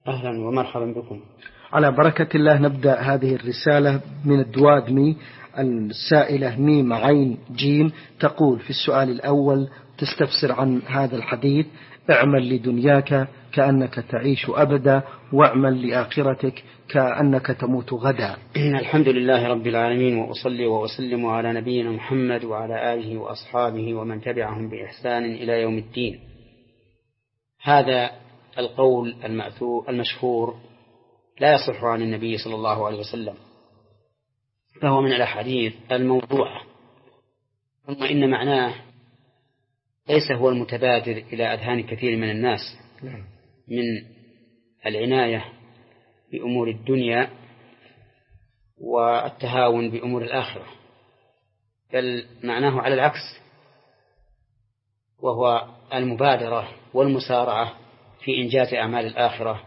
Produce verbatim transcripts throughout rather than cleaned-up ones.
أهلا ومرحبا بكم. على بركة الله نبدأ هذه الرسالة من الدوادمي. السائلة ميم عين جيم تقول في السؤال الأول تستفسر عن هذا الحديث: اعمل لدنياك كأنك تعيش أبدا، واعمل لآخرتك كأنك تموت غدا. الحمد لله رب العالمين، وأصلي وأسلم على نبينا محمد وعلى آله وأصحابه ومن تبعهم بإحسان إلى يوم الدين. هذا القول المأثور المشهور لا يصح عن النبي صلى الله عليه وسلم، فهو من الأحاديث الموضوعة، ثم إن معناه ليس هو المتبادر إلى أذهان كثير من الناس من العناية بأمور الدنيا والتهاون بأمور الآخرة، بل معناه على العكس، وهو المبادرة والمسارعة في إنجاز أعمال الآخرة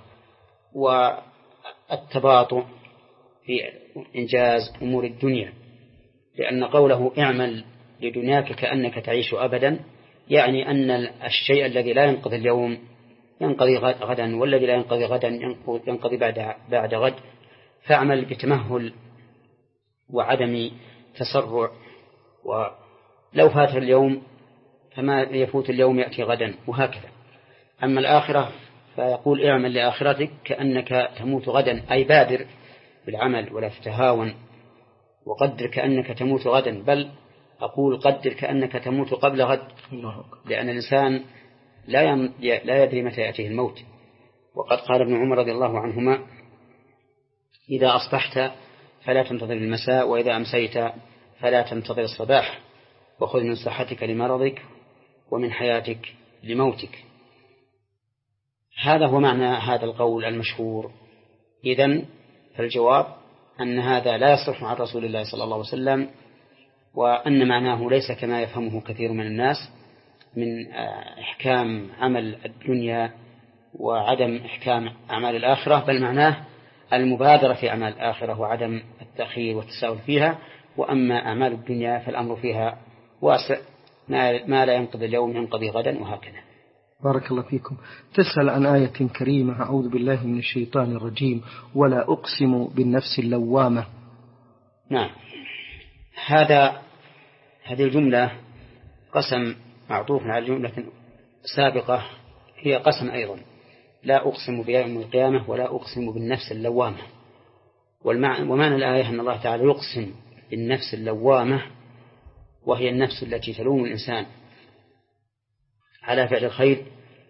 والتباطؤ في إنجاز أمور الدنيا. لأن قوله اعمل لدنياك كأنك تعيش أبدا يعني أن الشيء الذي لا ينقضي اليوم ينقضي غدا، والذي لا ينقضي غدا ينقضي بعد بعد غد، فاعمل بتمهل وعدم تسرع، ولو فات اليوم فما يفوت اليوم يأتي غدا، وهكذا. أما الآخرة فيقول اعمل لآخرتك كأنك تموت غدا، أي بادر بالعمل ولا تتهاون، وقدر كأنك تموت غدا، بل أقول قدر كأنك تموت قبل غد، لأن الإنسان لا لا يدري متى يأتيه الموت. وقد قال ابن عمر رضي الله عنهما: إذا أصبحت فلا تنتظر المساء، وإذا أمسيت فلا تنتظر الصباح، وخذ من صحتك لمرضك ومن حياتك لموتك. هذا هو معنى هذا القول المشهور. إذن فالجواب أن هذا لا يصح عن رسول الله صلى الله عليه وسلم، وأن معناه ليس كما يفهمه كثير من الناس من إحكام عمل الدنيا وعدم إحكام أعمال الآخرة، بل معناه المبادرة في أعمال الآخرة وعدم التأخير والتساهل فيها. وأما أعمال الدنيا فالأمر فيها واسع، ما لا ينقضي اليوم ينقضي غدا، وهكذا. بارك الله فيكم. تسأل عن آية كريمة: أعوذ بالله من الشيطان الرجيم، ولا أقسم بالنفس اللوامة. نعم، هذا هذه الجملة قسم معطوف على جملة سابقة هي قسم أيضا: لا أقسم بيوم القيامة ولا أقسم بالنفس اللوامة. ومعنى الآية أن الله تعالى يقسم بالنفس اللوامة، وهي النفس التي تلوم الإنسان على فعل الخير،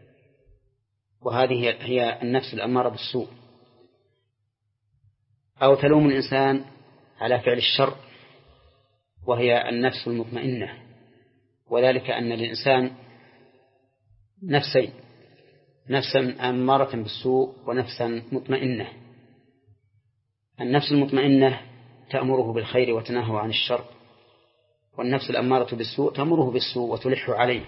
وهذه هي النفس الأمارة بالسوء، أو تلوم الإنسان على فعل الشر، وهي النفس المطمئنة. وذلك أن الإنسان نفسين: نفسا أمارة بالسوء ونفسا مطمئنة. النفس المطمئنة تأمره بالخير وتنهى عن الشر، والنفس الأمارة بالسوء تأمره بالسوء وتلح عليه.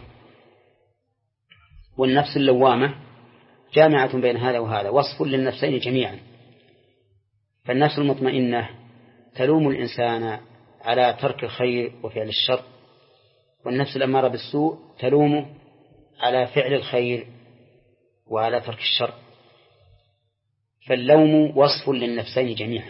والنفس اللوامة جامعة بين هذا وهذا، وصف للنفسين جميعا. فالنفس المطمئنة تلوم الإنسان على ترك الخير وفعل الشر، والنفس الأمارة بالسوء تلومه على فعل الخير وعلى ترك الشر. فاللوم وصف للنفسين جميعا.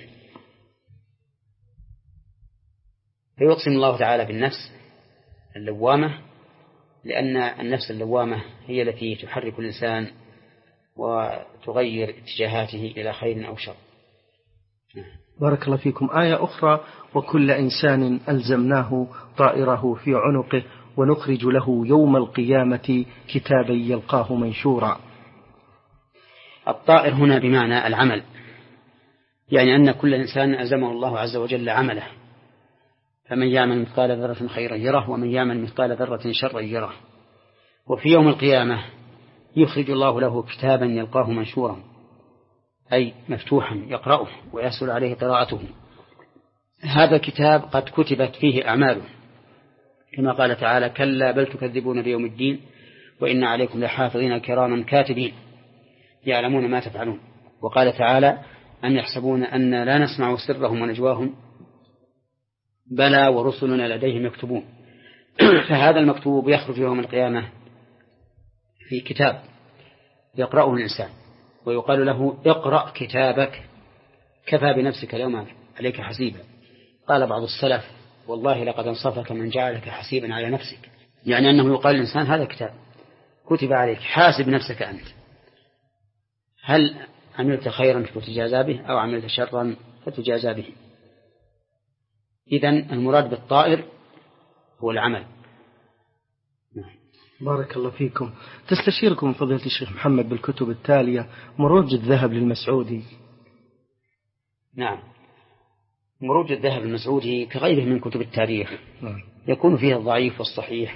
فيقسم الله تعالى بالنفس اللوامة، لأن النفس اللوامة هي التي تحرك الإنسان وتغير اتجاهاته إلى خير أو شر. بارك الله فيكم. آية أخرى: وكل إنسان ألزمناه طائره في عنقه ونخرج له يوم القيامة كتابا يلقاه منشورا. الطائر هنا بمعنى العمل، يعني أن كل إنسان ألزمه الله عز وجل عمله، فمن يعمل مثقال ذرة خيرا يره، ومن يعمل مثقال ذرة شرا يره. وفي يوم القيامة يخرج الله له كتابا يلقاه منشورا، أي مفتوحا يقرأه ويسهل عليه قراءته. هذا الكتاب قد كتبت فيه أعماله، كما قال تعالى: كلا بل تكذبون بيوم الدين وإن عليكم لحافظين كراما كاتبين يعلمون ما تفعلون. وقال تعالى: أم يحسبون أن لا نسمع سرهم ونجواهم بلى ورسلنا لديهم يكتبون. فهذا المكتوب يخرج يوم القيامة في كتاب يقرأه الإنسان، ويقال له اقرأ كتابك كفى بنفسك اليوم عليك حسيبا. قال بعض السلف والله لقد انصفك من جعلك حسيبا على نفسك، يعني أنه يقال للإنسان هذا كتاب كتب عليك، حاسب نفسك أنت، هل عملت خيرا فتجازى به أو عملت شرا فتجازى به. إذن المراد بالطائر هو العمل. بارك الله فيكم. تستشيركم فضيلة الشيخ محمد بالكتب التالية: مروج الذهب للمسعودي. نعم، مروج الذهب للمسعودي كغيره من كتب التاريخ يكون فيها الضعيف والصحيح،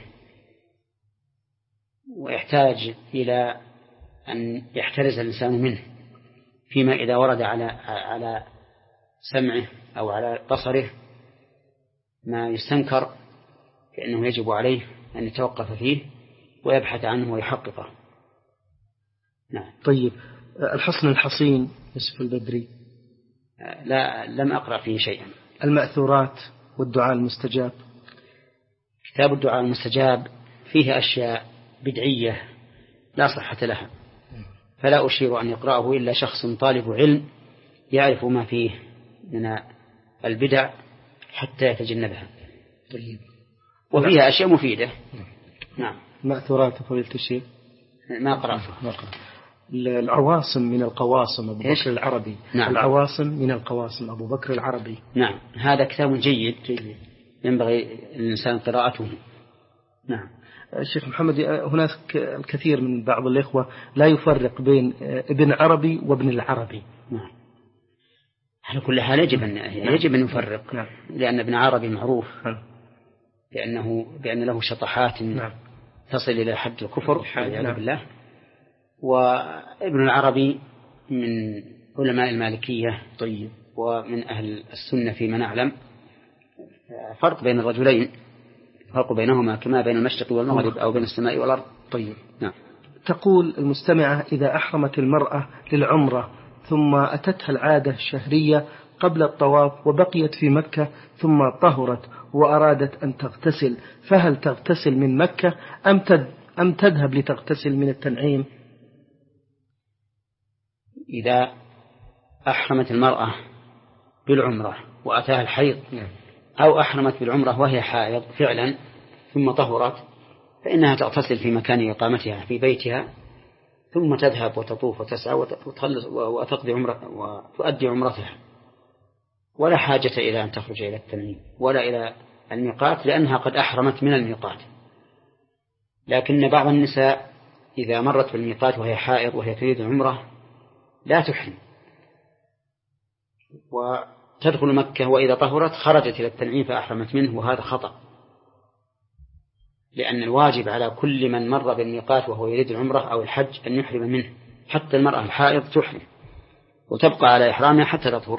ويحتاج إلى أن يحترز الإنسان منه فيما إذا ورد على على سمعه أو على بصره ما يستنكر، فإنه يجب عليه أن يتوقف فيه ويبحث عنه ويحققه. نعم. طيب، الحصن الحصين يوسف البدري؟ لا، لم أقرأ فيه شيئا. المأثورات والدعاء المستجاب؟ كتاب الدعاء المستجاب فيه أشياء بدعية لا صحة لها، فلا أشير أن يقرأه إلا شخص طالب علم يعرف ما فيه من البدع حتى يتجنبها. طيب. وفيها أشياء مفيدة. نعم. مأثورات فضيلة الشيخ؟ ما قرأته. العواصم من القواصم أبو بكر العربي. نعم. العواصم من القواصم أبو بكر العربي. نعم، هذا كتاب جيد, جيد. ينبغي الإنسان قراءته. نعم. الشيخ محمد، هناك الكثير من بعض الإخوة لا يفرق بين ابن عربي وابن العربي. نعم. على كل حال يجب أن يجب أن يفرق. نعم. لأن ابن عربي معروف لأنه بأن له شطحات نعم. تصل إلى حد الكفر والعياذ نعم. بالله. وابن العربي من علماء المالكية. طيب. ومن أهل السنة فيما نعلم. فرق بين الرجلين، فرق بينهما كما بين المشرق والمغرب أو بين السماء والأرض. طيب. نعم. تقول المستمعة: إذا أحرمت المرأة للعمرة ثم أتتها العادة الشهرية قبل الطواف وبقيت في مكة ثم طهرت وأرادت أن تغتسل، فهل تغتسل من مكة أم أم تذهب لتغتسل من التنعيم؟ إذا أحرمت المرأة بالعمرة وأتاها الحيض أو أحرمت بالعمرة وهي حائض فعلا ثم طهرت، فإنها تغتسل في مكان إقامتها في بيتها، ثم تذهب وتطوف وتسعى وتقضي عمرة وتؤدي عمرتها، ولا حاجة إلى أن تخرج إلى التنعيم ولا إلى الميقات، لأنها قد أحرمت من الميقات. لكن بعض النساء إذا مرت بالميقات وهي حائض وهي تريد العمرة لا تحرم وتدخل مكة، وإذا طهرت خرجت إلى التنعيم فأحرمت منه، وهذا خطأ، لأن الواجب على كل من مر بالميقات وهو يريد العمرة أو الحج أن يحرم منه، حتى المرأة الحائض تحرم وتبقى على إحرامها حتى تطهر.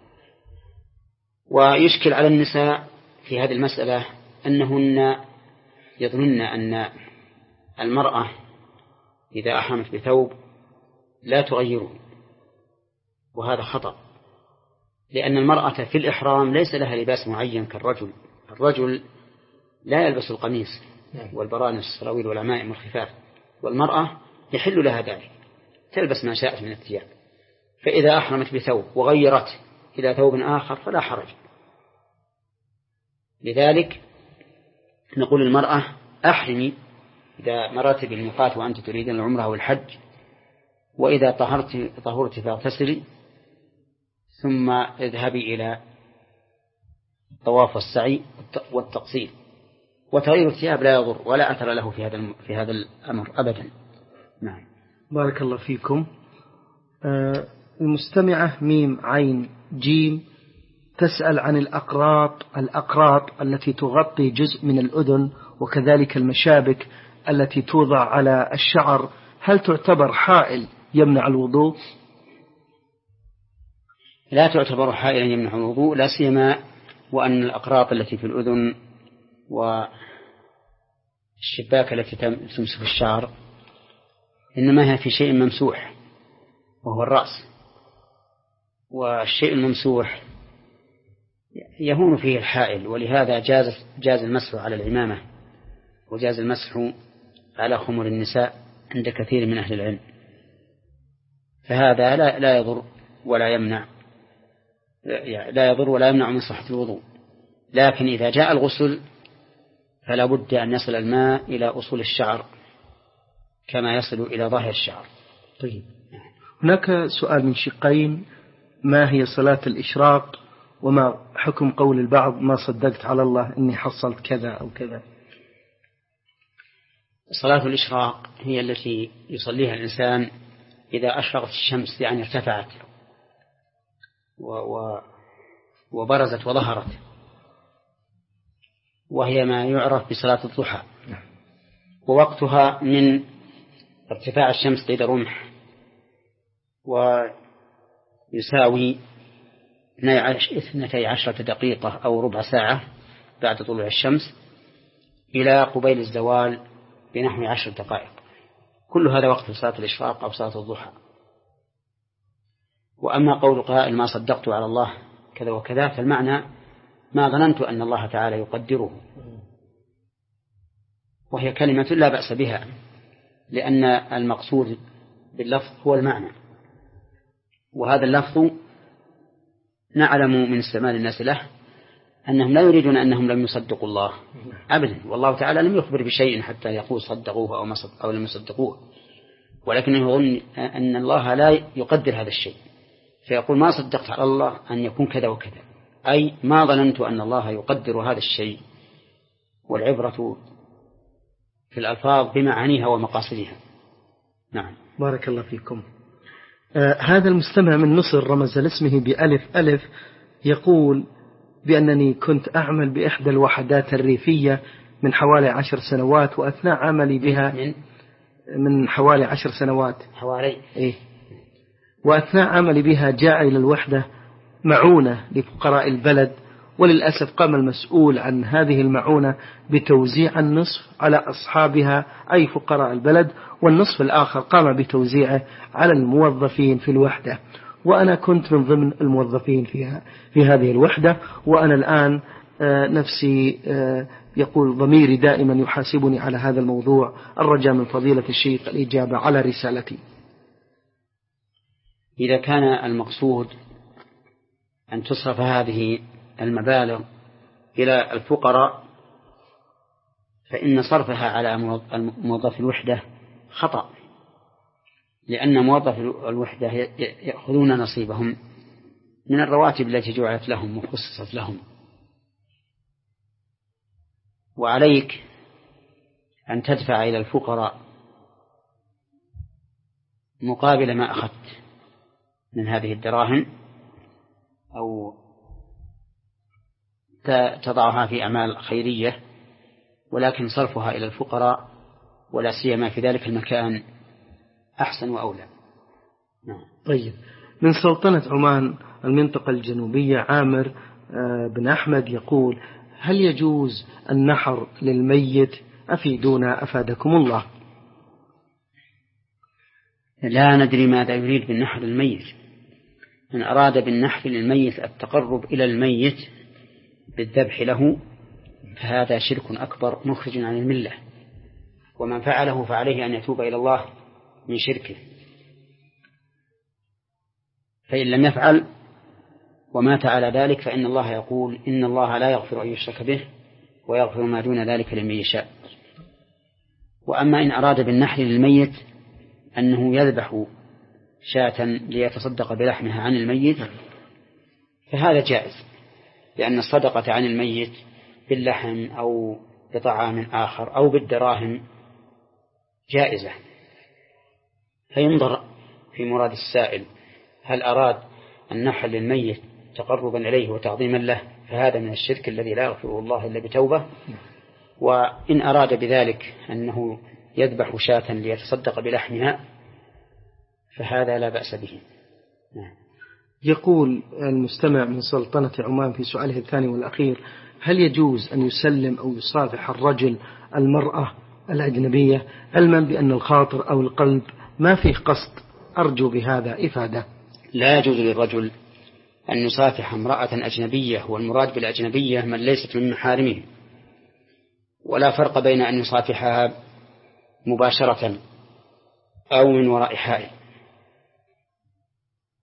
ويشكل على النساء في هذه المسألة أنهن يظنن أن المرأة إذا أحرمت بثوب لا تغيره، وهذا خطأ، لأن المرأة في الإحرام ليس لها لباس معين كالرجل. الرجل لا يلبس القميص والبرانس السراويل والعمائم والخفاف، والمرأة يحل لها ذلك، تلبس ما شاءت من الثياب. فإذا أحرمت بثوب وغيرت إلى ثوب آخر فلا حرج. لذلك نقول للمرأة: أحرمي إذا مرت بالميقات وأنت تريدين العمرة والحج، وإذا طهرت طهرت فاغتسلي، ثم اذهبي إلى طواف السعي والتقصير. وتغيير الثياب لا يضر ولا أثر له في هذا في هذا الأمر أبدا. نعم. بارك الله فيكم. آه المستمعة ميم عين جيم تسأل عن الأقراط الأقراط التي تغطي جزء من الأذن وكذلك المشابك التي توضع على الشعر، هل تعتبر حائل يمنع الوضوء؟ لا تعتبر حائلا يمنع الوضوء، لا سيما وأن الأقراط التي في الأذن والشباك التي تمسك الشعر إنما هي في شيء ممسوح وهو الرأس، والشيء الممسوح يهون فيه الحائل، ولهذا جاز جاز المسح على العمامة وجاز المسح على خمر النساء عند كثير من أهل العلم. فهذا لا, لا يضر ولا يمنع لا يضر ولا يمنع من صحة الوضوء. لكن إذا جاء الغسل فلا بد أن يصل الماء إلى أصول الشعر كما يصل إلى ظاهر الشعر. طيب. هناك سؤال من شقين: ما هي صلاة الإشراق؟ وما حكم قول البعض: ما صدقت على الله إني حصلت كذا أو كذا؟ صلاة الإشراق هي التي يصليها الإنسان إذا أشرقت الشمس، يعني ارتفعت و و وبرزت وظهرت، وهي ما يعرف بصلاة الضحى، ووقتها من ارتفاع الشمس قيد رمح، ويساوي اثنتي عشرة دقيقة أو ربع ساعة بعد طلوع الشمس إلى قبيل الزوال بنحو عشر دقائق. كل هذا وقت صلاة الإشراق أو صلاة الضحى. وأما قول قائل: ما صدقت على الله كذا وكذا، فالمعنى ما ظننت أن الله تعالى يقدره، وهي كلمة لا بأس بها، لأن المقصود باللفظ هو المعنى، وهذا اللفظ نعلم من استعمال الناس له أنهم لا يريدون أنهم لم يصدقوا الله أبدا، والله تعالى لم يخبر بشيء حتى يقول صدقوه أو, أو لم يصدقوه، ولكنه يظن أن الله لا يقدر هذا الشيء، فيقول: ما صدقت على الله أن يكون كذا وكذا، أي ما ظننت أن الله يقدر هذا الشيء. والعبرة في الألفاظ بمعانيها ومقاصدها. نعم. بارك الله فيكم. آه هذا المستمع من مصر رمز لاسمه بألف ألف، يقول بأنني كنت أعمل بإحدى الوحدات الريفية من حوالي عشر سنوات، وأثناء عملي بها من, من حوالي عشر سنوات حوالي إيه وأثناء عملي بها جاء إلى الوحدة معونة لفقراء البلد، وللأسف قام المسؤول عن هذه المعونة بتوزيع النصف على أصحابها أي فقراء البلد، والنصف الآخر قام بتوزيعه على الموظفين في الوحدة، وأنا كنت من ضمن الموظفين فيها في هذه الوحدة. وأنا الآن آه نفسي آه يقول ضميري دائما يحاسبني على هذا الموضوع، الرجاء من فضيلة الشيخ الإجابة على رسالتي. إذا كان المقصود أن تصرف هذه المبالغ إلى الفقراء، فإن صرفها على موظف الوحدة خطأ، لأن موظف الوحدة يأخذون نصيبهم من الرواتب التي جعلت لهم وخصصت لهم، وعليك أن تدفع إلى الفقراء مقابل ما أخذت من هذه الدراهم، أو تضعها في أعمال خيرية، ولكن صرفها إلى الفقراء ولا سيما في ذلك المكان أحسن وأولى. نعم. طيب. من سلطنة عمان المنطقة الجنوبية عامر بن أحمد يقول: هل يجوز النحر للميت؟ أفيدونا أفادكم الله. لا ندري ماذا يريد بالنحر للميت. من أراد بالنحر للميت التقرب إلى الميت بالذبح له فهذا شرك أكبر مخرج عن الملة، ومن فعله فعليه أن يتوب إلى الله من شركه، فإن لم يفعل ومات على ذلك فإن الله يقول: إن الله لا يغفر أن يشرك به ويغفر ما دون ذلك لمن يشاء. وأما إن أراد بالنحر للميت أنه يذبح شاة ليتصدق بلحمها عن الميت فهذا جائز، لأن الصدقة عن الميت باللحم أو بطعام آخر أو بالدراهم جائزة، فينظر في مراد السائل، هل أراد النحر للميت تقربا إليه وتعظيما له فهذا من الشرك الذي لا يغفره الله إلا بتوبة، وإن أراد بذلك أنه يذبح شاة ليتصدق بلحمها فهذا لا بأس به. نعم. يقول المستمع من سلطنة عمان في سؤاله الثاني والأخير: هل يجوز أن يسلم أو يصافح الرجل المرأة الأجنبية علما بأن الخاطر أو القلب ما فيه قصد؟ أرجو بهذا إفادة. لا يجوز للرجل أن يصافح امرأة أجنبية، والمراد بالأجنبية من ليست من محارمه، ولا فرق بين أن يصافحها مباشرة أو من وراء حائل،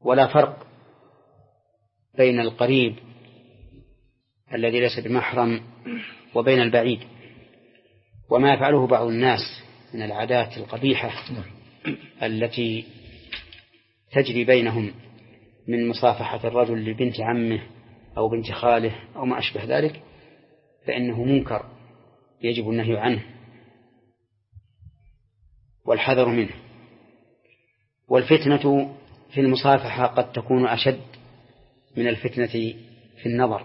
ولا فرق بين القريب الذي ليس بمحرم وبين البعيد. وما يفعله بعض الناس من العادات القبيحة التي تجري بينهم من مصافحة الرجل لبنت عمه أو بنت خاله أو ما أشبه ذلك، فإنه منكر يجب النهي عنه والحذر منه. والفتنة في المصافحة قد تكون أشد من الفتنة في النظر،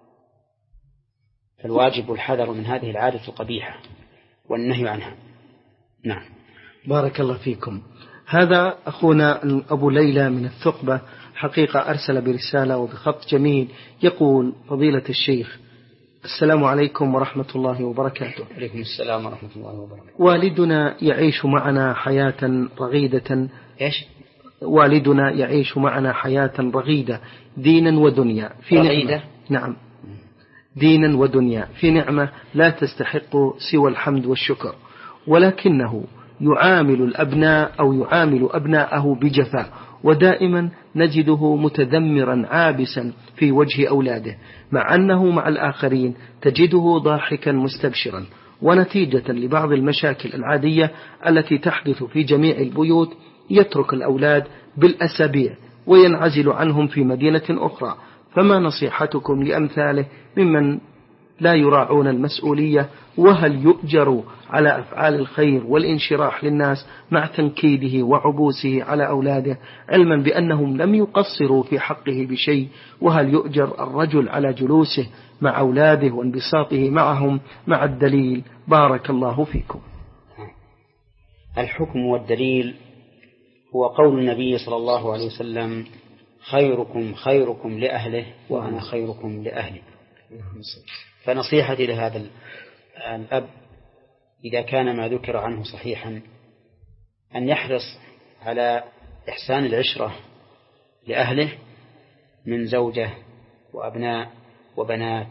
فالواجب الحذر من هذه العادة القبيحة والنهي عنها. نعم. بارك الله فيكم. هذا أخونا أبو ليلى من الثقبة حقيقة أرسل برسالة وبخط جميل يقول: فضيلة الشيخ، السلام عليكم ورحمة الله وبركاته. عليكم السلام ورحمة الله وبركاته. والدنا يعيش معنا حياة رغيدة. إيش؟ والدنا يعيش معنا حياة رغيدة دينا ودنيا في رغيدة؟ نعمة. نعم، دينا ودنيا في نعمة لا تستحق سوى الحمد والشكر، ولكنه يعامل الأبناء أو يعامل أبناءه بجفاء، ودائما نجده متذمرا عابسا في وجه أولاده، مع أنه مع الآخرين تجده ضاحكا مستبشرا. ونتيجة لبعض المشاكل العادية التي تحدث في جميع البيوت يترك الأولاد بالأسابيع وينعزل عنهم في مدينة أخرى. فما نصيحتكم لأمثاله ممن لا يراعون المسؤولية؟ وهل يؤجر على أفعال الخير والانشراح للناس مع تنكيده وعبوسه على أولاده، علما بأنهم لم يقصروا في حقه بشيء؟ وهل يؤجر الرجل على جلوسه مع أولاده وانبساطه معهم مع الدليل؟ بارك الله فيكم. الحكم والدليل هو قول النبي صلى الله عليه وسلم: خيركم خيركم لأهله وأنا خيركم لأهلي. فنصيحتي لهذا الأب إذا كان ما ذكر عنه صحيحا أن يحرص على إحسان العشرة لأهله من زوجة وأبناء وبنات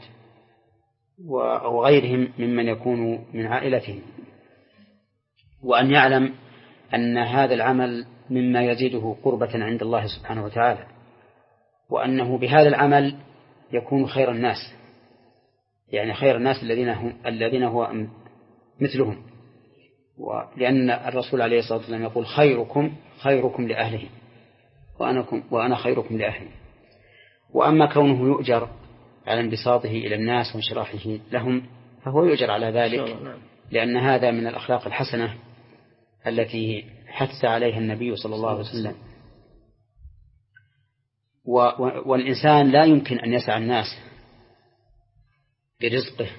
وغيرهم ممن يكون من عائلتهم، وأن يعلم أن هذا العمل مما يزيده قربة عند الله سبحانه وتعالى، وأنه بهذا العمل يكون خير الناس، يعني خير الناس الذين هم الذين هو مثلهم. ولأن الرسول عليه الصلاة والسلام يقول: خيركم خيركم لأهله وأنا وأنا خيركم لأهلي. وأما كونه يؤجر على انبساطه إلى الناس وانشراحه لهم فهو يؤجر على ذلك، لأن هذا من الأخلاق الحسنة التي حث عليها النبي صلى الله عليه وسلم. والإنسان لا يمكن أن يسعى الناس برزقه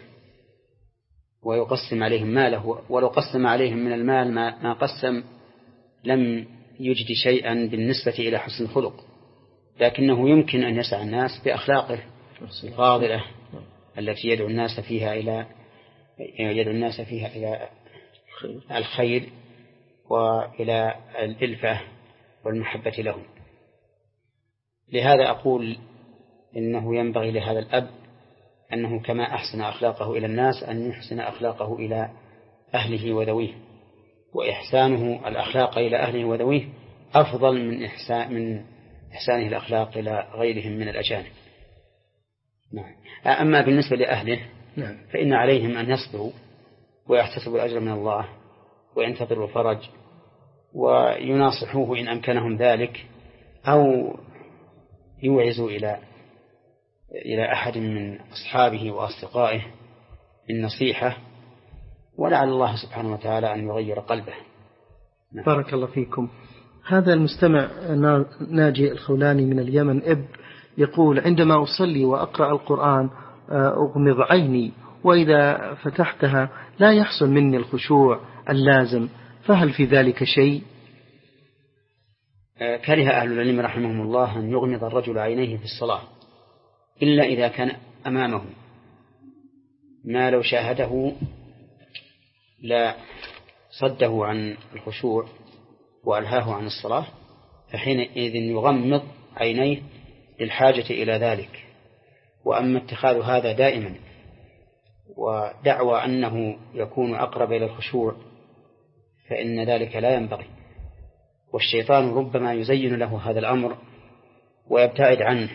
ويقسم عليهم ماله، ولو قسم عليهم من المال ما قسم لم يجد شيئا بالنسبة إلى حسن الخلق، لكنه يمكن أن يسعى الناس بأخلاقه الفاضلة التي يدعو الناس فيها إلى يدعو الناس فيها إلى الخير وإلى الإلفة والمحبة لهم. لهذا أقول إنه ينبغي لهذا الأب أنه كما أحسن أخلاقه إلى الناس أن يحسن أخلاقه إلى أهله وذويه، وإحسانه الأخلاق إلى أهله وذويه أفضل من إحسان من إحسانه الأخلاق إلى غيرهم من الأجانب. نعم. أما بالنسبة لأهله فإن عليهم أن يصبروا ويحتسبوا الأجر من الله وينتظروا الفرج ويناصحوه إن أمكنهم ذلك، أو يوعزوا إلى إلى أحد من أصحابه وأصدقائه النصيحة، ولعل الله سبحانه وتعالى أن يغير قلبه. نعم. بارك الله فيكم. هذا المستمع ناجي الخولاني من اليمن إب يقول: عندما أصلي وأقرأ القرآن أغمض عيني، وإذا فتحتها لا يحصل مني الخشوع اللازم، فهل في ذلك شيء؟ كره أهل العلم رحمهم الله أن يغمض الرجل عينيه في الصلاة إلا إذا كان أمامه ما لو شاهده لا صده عن الخشوع وألهاه عن الصلاة، فحينئذ يغمض عينيه للحاجة إلى ذلك. وأما اتخاذ هذا دائما ودعوى أنه يكون أقرب إلى الخشوع فإن ذلك لا ينبغي، والشيطان ربما يزين له هذا الأمر ويبتعد عنه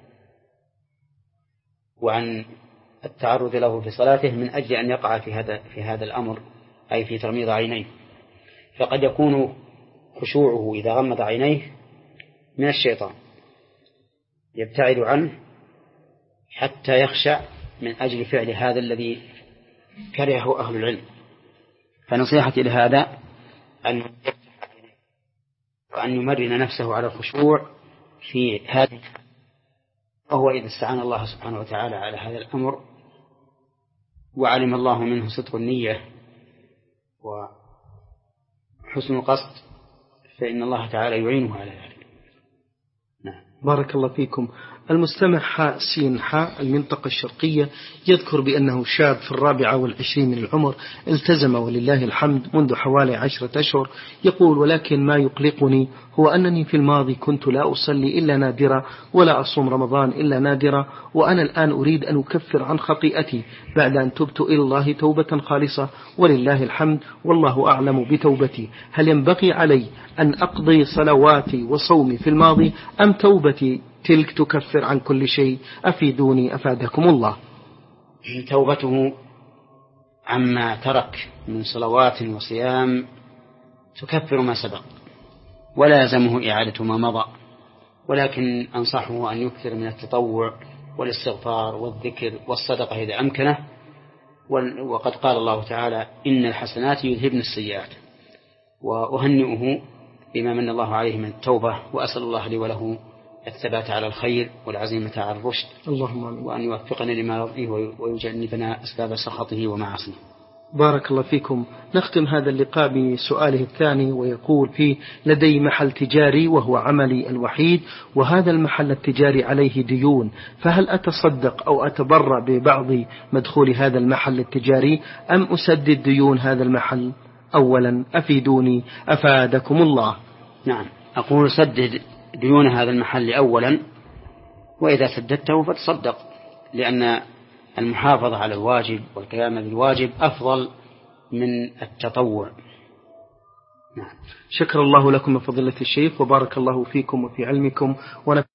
وعن التعرض له في صلاته من أجل أن يقع في هذا في هذا الأمر، أي في تغميض عينيه. فقد يكون خشوعه إذا غمض عينيه من الشيطان، يبتعد عنه حتى يخشع من أجل فعل هذا الذي كرهه أهل العلم. فنصيحتي لهذا أن وأن يمرن نفسه على الخشوع في هذا، وهو إذا استعان الله سبحانه وتعالى على هذا الأمر وعلم الله منه صدق النية وحسن القصد فإن الله تعالى يعينه على ذلك. نعم. بارك الله فيكم. المستمع حاء سين حاء المنطقة الشرقية يذكر بأنه شاب في الرابعة والعشرين من العمر، التزم ولله الحمد منذ حوالي عشرة أشهر. يقول: ولكن ما يقلقني هو أنني في الماضي كنت لا أصلي إلا نادرة ولا أصوم رمضان إلا نادرة، وأنا الآن أريد أن أكفر عن خطيئتي بعد أن تبت إلى الله توبة خالصة ولله الحمد والله أعلم بتوبتي. هل ينبغي علي أن أقضي صلواتي وصومي في الماضي أم توبتي تلك تكفر عن كل شيء؟ أفيدوني أفادكم الله. توبته عما ترك من صلوات وصيام تكفر ما سبق ولا يلزمه إعادة ما مضى، ولكن أنصحه أن يكثر من التطوع والاستغفار والذكر والصدقة إذا أمكنه. وقد قال الله تعالى: إن الحسنات يذهبن السيئات. وأهنئه بما من الله عليه من التوبة، وأسأل الله لي وله الثبات على الخير والعزيمة على الرشد، اللهم آمين. وأن يوفقنا لما يرضيه ويجنبنا أسباب سخطه ومعاصيه. بارك الله فيكم. نختم هذا اللقاء بسؤاله الثاني، ويقول فيه: لدي محل تجاري وهو عملي الوحيد، وهذا المحل التجاري عليه ديون، فهل أتصدق أو أتبرع ببعض مدخول هذا المحل التجاري أم أسدد ديون هذا المحل؟ أولا أفيدوني أفادكم الله. نعم، أقول سدد ديون هذا المحل أولا، وإذا سددته فتصدق، لأن المحافظة على الواجب والقيام بالواجب أفضل من التطوع. نعم. شكر الله لكم فضيلة الشيخ، وبارك الله فيكم وفي علمكم.